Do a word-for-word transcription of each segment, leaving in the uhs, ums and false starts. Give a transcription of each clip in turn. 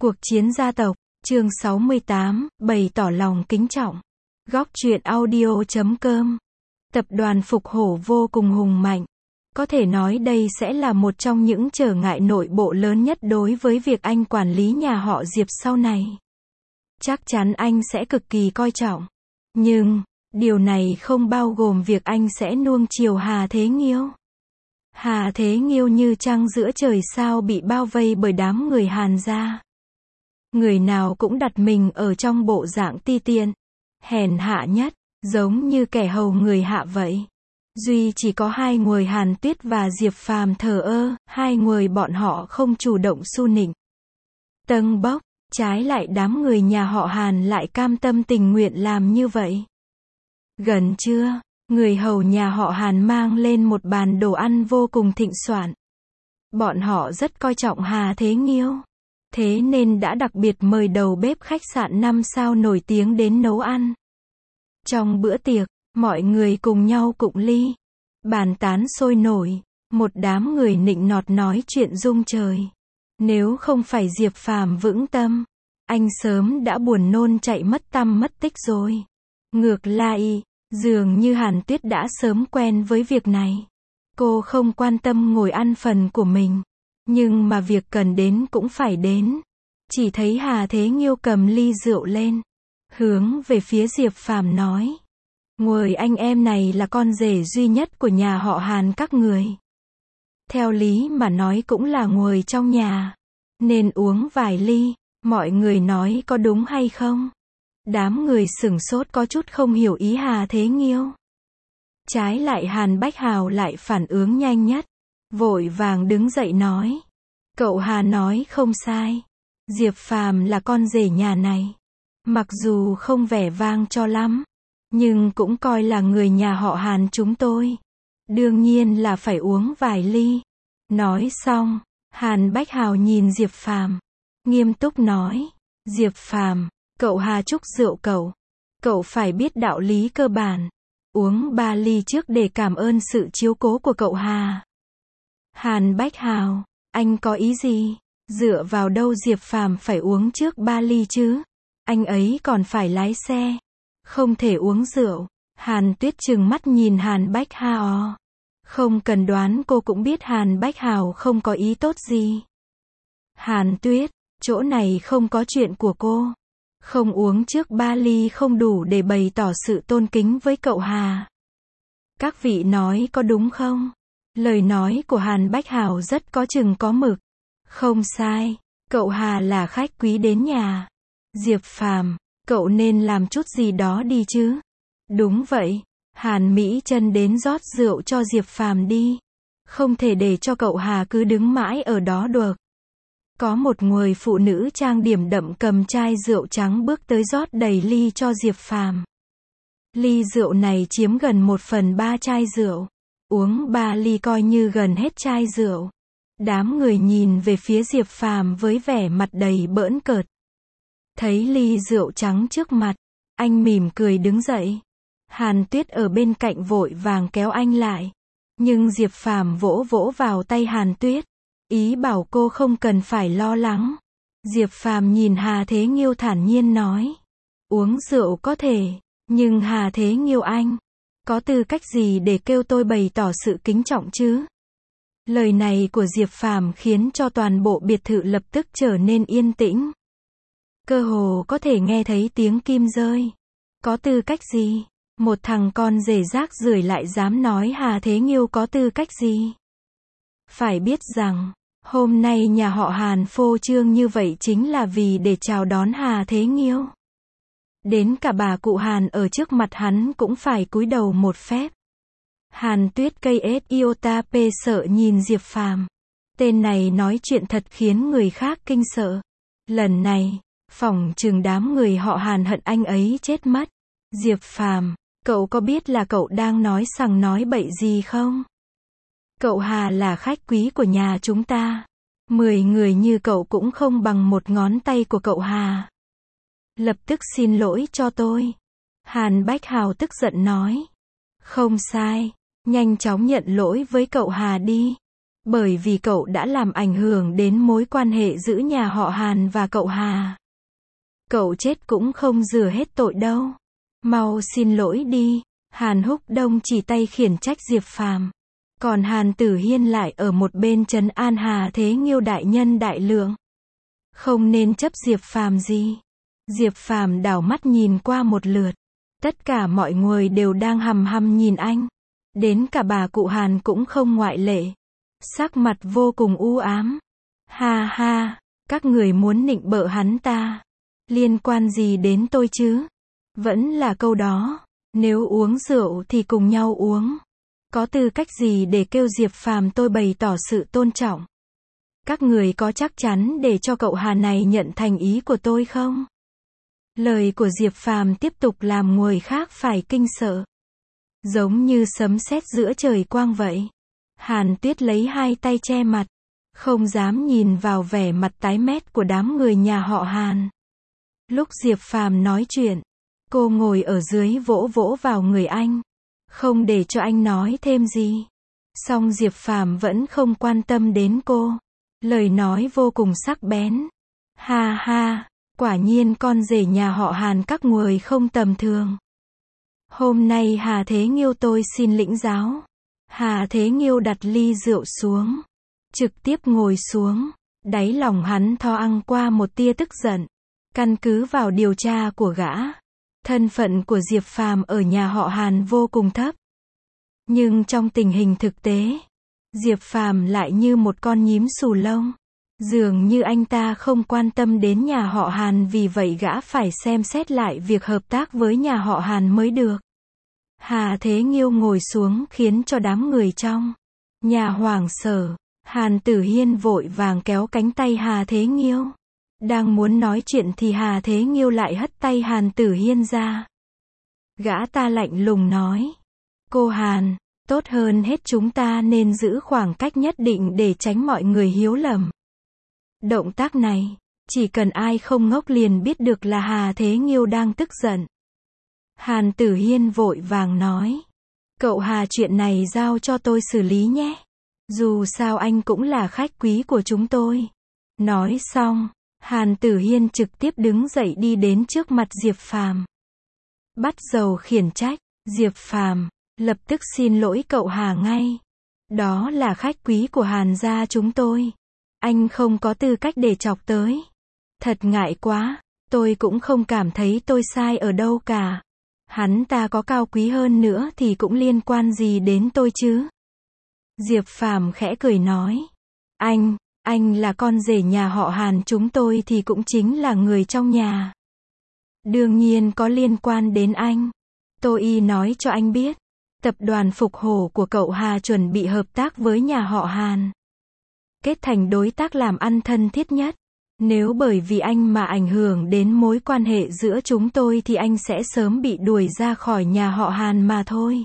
Cuộc chiến gia tộc, chương sáu mươi tám, bày tỏ lòng kính trọng. Góc truyện audio chấm com. Tập đoàn Phục Hổ vô cùng hùng mạnh. Có thể nói đây sẽ là một trong những trở ngại nội bộ lớn nhất đối với việc anh quản lý nhà họ Diệp sau này. Chắc chắn anh sẽ cực kỳ coi trọng. Nhưng, điều này không bao gồm việc anh sẽ nuông chiều Hà Thế Nghiêu. Hà Thế Nghiêu như trăng giữa trời sao bị bao vây bởi đám người Hàn gia. Người nào cũng đặt mình ở trong bộ dạng ti tiện, hèn hạ nhất, giống như kẻ hầu người hạ vậy. Duy chỉ có hai người Hàn Tuyết và Diệp Phàm thờ ơ, hai người bọn họ không chủ động xu nịnh tâng bốc, trái lại đám người nhà họ Hàn lại cam tâm tình nguyện làm như vậy. Gần trưa, người hầu nhà họ Hàn mang lên một bàn đồ ăn vô cùng thịnh soạn. Bọn họ rất coi trọng Hà Thế Nghiêu, thế nên đã đặc biệt mời đầu bếp khách sạn năm sao nổi tiếng đến nấu ăn. Trong bữa tiệc, mọi người cùng nhau cụng ly, bàn tán sôi nổi, một đám người nịnh nọt nói chuyện rung trời. Nếu không phải Diệp Phàm vững tâm, anh sớm đã buồn nôn chạy mất tăm mất tích rồi. Ngược lại, dường như Hàn Tuyết đã sớm quen với việc này. Cô không quan tâm ngồi ăn phần của mình, nhưng mà việc cần đến cũng phải đến. Chỉ thấy Hà Thế Nghiêu cầm ly rượu lên, hướng về phía Diệp Phàm nói: "Người anh em này là con rể duy nhất của nhà họ Hàn các người. Theo lý mà nói cũng là người trong nhà, nên uống vài ly, mọi người nói có đúng hay không?" Đám người sửng sốt có chút không hiểu ý Hà Thế Nghiêu. Trái lại Hàn Bách Hào lại phản ứng nhanh nhất, vội vàng đứng dậy nói: "Cậu Hà nói không sai. Diệp Phàm là con rể nhà này. Mặc dù không vẻ vang cho lắm, nhưng cũng coi là người nhà họ Hàn chúng tôi. Đương nhiên là phải uống vài ly." Nói xong, Hàn Bách Hào nhìn Diệp Phàm, nghiêm túc nói: "Diệp Phàm, cậu Hà chúc rượu cậu. Cậu phải biết đạo lý cơ bản. Uống ba ly trước để cảm ơn sự chiếu cố của cậu Hà." Hàn Bách Hào, anh có ý gì? Dựa vào đâu Diệp Phàm phải uống trước ba ly chứ? Anh ấy còn phải lái xe, không thể uống rượu. Hàn Tuyết trừng mắt nhìn Hàn Bách Hào. Không cần đoán cô cũng biết Hàn Bách Hào không có ý tốt gì. Hàn Tuyết, chỗ này không có chuyện của cô. Không uống trước ba ly không đủ để bày tỏ sự tôn kính với cậu Hà. Các vị nói có đúng không? Lời nói của Hàn Bách Hào rất có chừng có mực. Không sai, cậu Hà là khách quý đến nhà. Diệp Phàm, cậu nên làm chút gì đó đi chứ. Đúng vậy, Hàn Mỹ Chân đến rót rượu cho Diệp Phàm đi. Không thể để cho cậu Hà cứ đứng mãi ở đó được. Có một người phụ nữ trang điểm đậm cầm chai rượu trắng bước tới rót đầy ly cho Diệp Phàm. Ly rượu này chiếm gần một phần ba chai rượu. Uống ba ly coi như gần hết chai rượu. Đám người nhìn về phía Diệp Phàm với vẻ mặt đầy bỡn cợt. Thấy ly rượu trắng trước mặt, anh mỉm cười đứng dậy. Hàn Tuyết ở bên cạnh vội vàng kéo anh lại. Nhưng Diệp Phàm vỗ vỗ vào tay Hàn Tuyết, ý bảo cô không cần phải lo lắng. Diệp Phàm nhìn Hà Thế Nghiêu thản nhiên nói: "Uống rượu có thể, nhưng Hà Thế Nghiêu anh, có tư cách gì để kêu tôi bày tỏ sự kính trọng chứ?" Lời này của Diệp Phàm khiến cho toàn bộ biệt thự lập tức trở nên yên tĩnh. Cơ hồ có thể nghe thấy tiếng kim rơi. Có tư cách gì? Một thằng con rể rác rưởi lại dám nói Hà Thế Nghiêu có tư cách gì? Phải biết rằng, hôm nay nhà họ Hàn phô trương như vậy chính là vì để chào đón Hà Thế Nghiêu. Đến cả bà cụ Hàn ở trước mặt hắn cũng phải cúi đầu một phép. Hàn Tuyết cây ết iota p sợ nhìn Diệp Phàm. Tên này nói chuyện thật khiến người khác kinh sợ. Lần này, phỏng chừng đám người họ Hàn hận anh ấy chết mất. Diệp Phàm, cậu có biết là cậu đang nói sằng nói bậy gì không? Cậu Hà là khách quý của nhà chúng ta. Mười người như cậu cũng không bằng một ngón tay của cậu Hà. Lập tức xin lỗi cho tôi. Hàn Bách Hào tức giận nói. Không sai, nhanh chóng nhận lỗi với cậu Hà đi. Bởi vì cậu đã làm ảnh hưởng đến mối quan hệ giữa nhà họ Hàn và cậu Hà. Cậu chết cũng không rửa hết tội đâu. Mau xin lỗi đi. Hàn Húc Đông chỉ tay khiển trách Diệp Phàm. Còn Hàn Tử Hiên lại ở một bên trấn an Hà Thế Nghiêu đại nhân đại lượng. Không nên chấp Diệp Phàm gì. Diệp Phàm đảo mắt nhìn qua một lượt. Tất cả mọi người đều đang hằm hằm nhìn anh. Đến cả bà cụ Hàn cũng không ngoại lệ. Sắc mặt vô cùng u ám. Ha ha, các người muốn nịnh bợ hắn ta. Liên quan gì đến tôi chứ? Vẫn là câu đó. Nếu uống rượu thì cùng nhau uống. Có tư cách gì để kêu Diệp Phàm tôi bày tỏ sự tôn trọng? Các người có chắc chắn để cho cậu Hà này nhận thành ý của tôi không? Lời của Diệp Phàm tiếp tục làm người khác phải kinh sợ. Giống như sấm sét giữa trời quang vậy. Hàn Tuyết lấy hai tay che mặt. Không dám nhìn vào vẻ mặt tái mét của đám người nhà họ Hàn. Lúc Diệp Phàm nói chuyện, cô ngồi ở dưới vỗ vỗ vào người anh. Không để cho anh nói thêm gì. Song Diệp Phàm vẫn không quan tâm đến cô. Lời nói vô cùng sắc bén. Ha ha, quả nhiên con rể nhà họ Hàn các người không tầm thường. Hôm nay Hà Thế Nghiêu tôi xin lĩnh giáo. Hà Thế Nghiêu đặt ly rượu xuống. Trực tiếp ngồi xuống. Đáy lòng hắn thoáng qua một tia tức giận. Căn cứ vào điều tra của gã, thân phận của Diệp Phàm ở nhà họ Hàn vô cùng thấp. Nhưng trong tình hình thực tế, Diệp Phàm lại như một con nhím xù lông. Dường như anh ta không quan tâm đến nhà họ Hàn, vì vậy gã phải xem xét lại việc hợp tác với nhà họ Hàn mới được. Hà Thế Nghiêu ngồi xuống khiến cho đám người trong nhà hoảng sợ. Hàn Tử Hiên vội vàng kéo cánh tay Hà Thế Nghiêu. Đang muốn nói chuyện thì Hà Thế Nghiêu lại hất tay Hàn Tử Hiên ra. Gã ta lạnh lùng nói. Cô Hàn, tốt hơn hết chúng ta nên giữ khoảng cách nhất định để tránh mọi người hiểu lầm. Động tác này, chỉ cần ai không ngốc liền biết được là Hà Thế Nghiêu đang tức giận. Hàn Tử Hiên vội vàng nói. Cậu Hà, chuyện này giao cho tôi xử lý nhé. Dù sao anh cũng là khách quý của chúng tôi. Nói xong, Hàn Tử Hiên trực tiếp đứng dậy đi đến trước mặt Diệp Phàm. Bắt dầu khiển trách. Diệp Phàm lập tức xin lỗi cậu Hà ngay. Đó là khách quý của Hàn gia chúng tôi. Anh không có tư cách để chọc tới. Thật ngại quá, tôi cũng không cảm thấy tôi sai ở đâu cả. Hắn ta có cao quý hơn nữa thì cũng liên quan gì đến tôi chứ? Diệp Phàm khẽ cười nói. Anh, anh là con rể nhà họ Hàn chúng tôi thì cũng chính là người trong nhà. Đương nhiên có liên quan đến anh. Tôi y nói cho anh biết. Tập đoàn Phục Hổ của cậu Hà chuẩn bị hợp tác với nhà họ Hàn. Kết thành đối tác làm ăn thân thiết nhất. Nếu bởi vì anh mà ảnh hưởng đến mối quan hệ giữa chúng tôi thì anh sẽ sớm bị đuổi ra khỏi nhà họ Hàn mà thôi.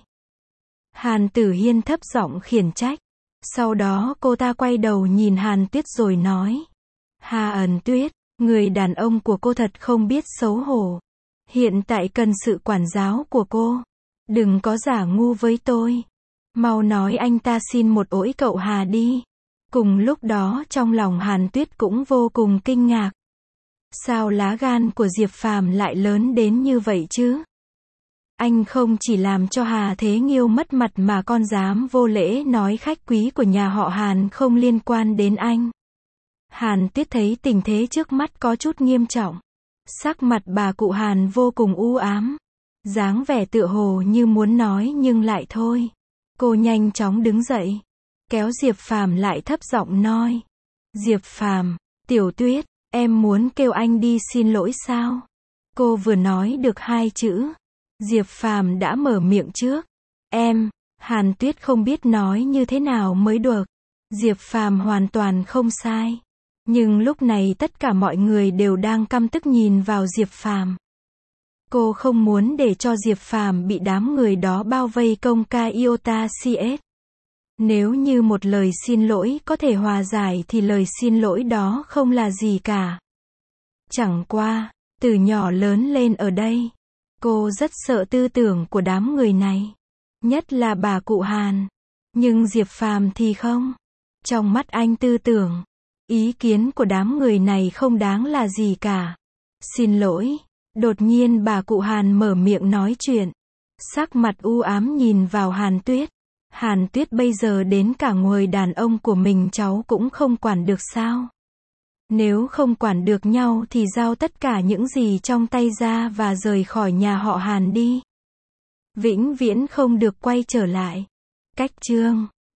Hàn Tử Hiên thấp giọng khiển trách. Sau đó cô ta quay đầu nhìn Hàn Tuyết rồi nói. Hà Ẩn Tuyết, người đàn ông của cô thật không biết xấu hổ. Hiện tại cần sự quản giáo của cô. Đừng có giả ngu với tôi. Mau nói anh ta xin một ỗi cậu Hà đi. Cùng lúc đó trong lòng Hàn Tuyết cũng vô cùng kinh ngạc. Sao lá gan của Diệp Phàm lại lớn đến như vậy chứ? Anh không chỉ làm cho Hà Thế Nghiêu mất mặt mà còn dám vô lễ nói khách quý của nhà họ Hàn không liên quan đến anh. Hàn Tuyết thấy tình thế trước mắt có chút nghiêm trọng. Sắc mặt bà cụ Hàn vô cùng u ám. Dáng vẻ tựa hồ như muốn nói nhưng lại thôi. Cô nhanh chóng đứng dậy. Kéo Diệp Phàm lại thấp giọng nói. Diệp Phàm, Tiểu Tuyết, em muốn kêu anh đi xin lỗi sao? Cô vừa nói được hai chữ. Diệp Phàm đã mở miệng trước. Em, Hàn Tuyết không biết nói như thế nào mới được. Diệp Phàm hoàn toàn không sai. Nhưng lúc này tất cả mọi người đều đang căm tức nhìn vào Diệp Phàm. Cô không muốn để cho Diệp Phàm bị đám người đó bao vây công ca iota cs. Nếu như một lời xin lỗi có thể hòa giải thì lời xin lỗi đó không là gì cả. Chẳng qua, từ nhỏ lớn lên ở đây, cô rất sợ tư tưởng của đám người này. Nhất là bà cụ Hàn. Nhưng Diệp Phàm thì không. Trong mắt anh tư tưởng, ý kiến của đám người này không đáng là gì cả. Xin lỗi. Đột nhiên bà cụ Hàn mở miệng nói chuyện. Sắc mặt u ám nhìn vào Hàn Tuyết. Hàn Tuyết bây giờ đến cả người đàn ông của mình cháu cũng không quản được sao? Nếu không quản được nhau thì giao tất cả những gì trong tay ra và rời khỏi nhà họ Hàn đi. Vĩnh viễn không được quay trở lại. Cách chương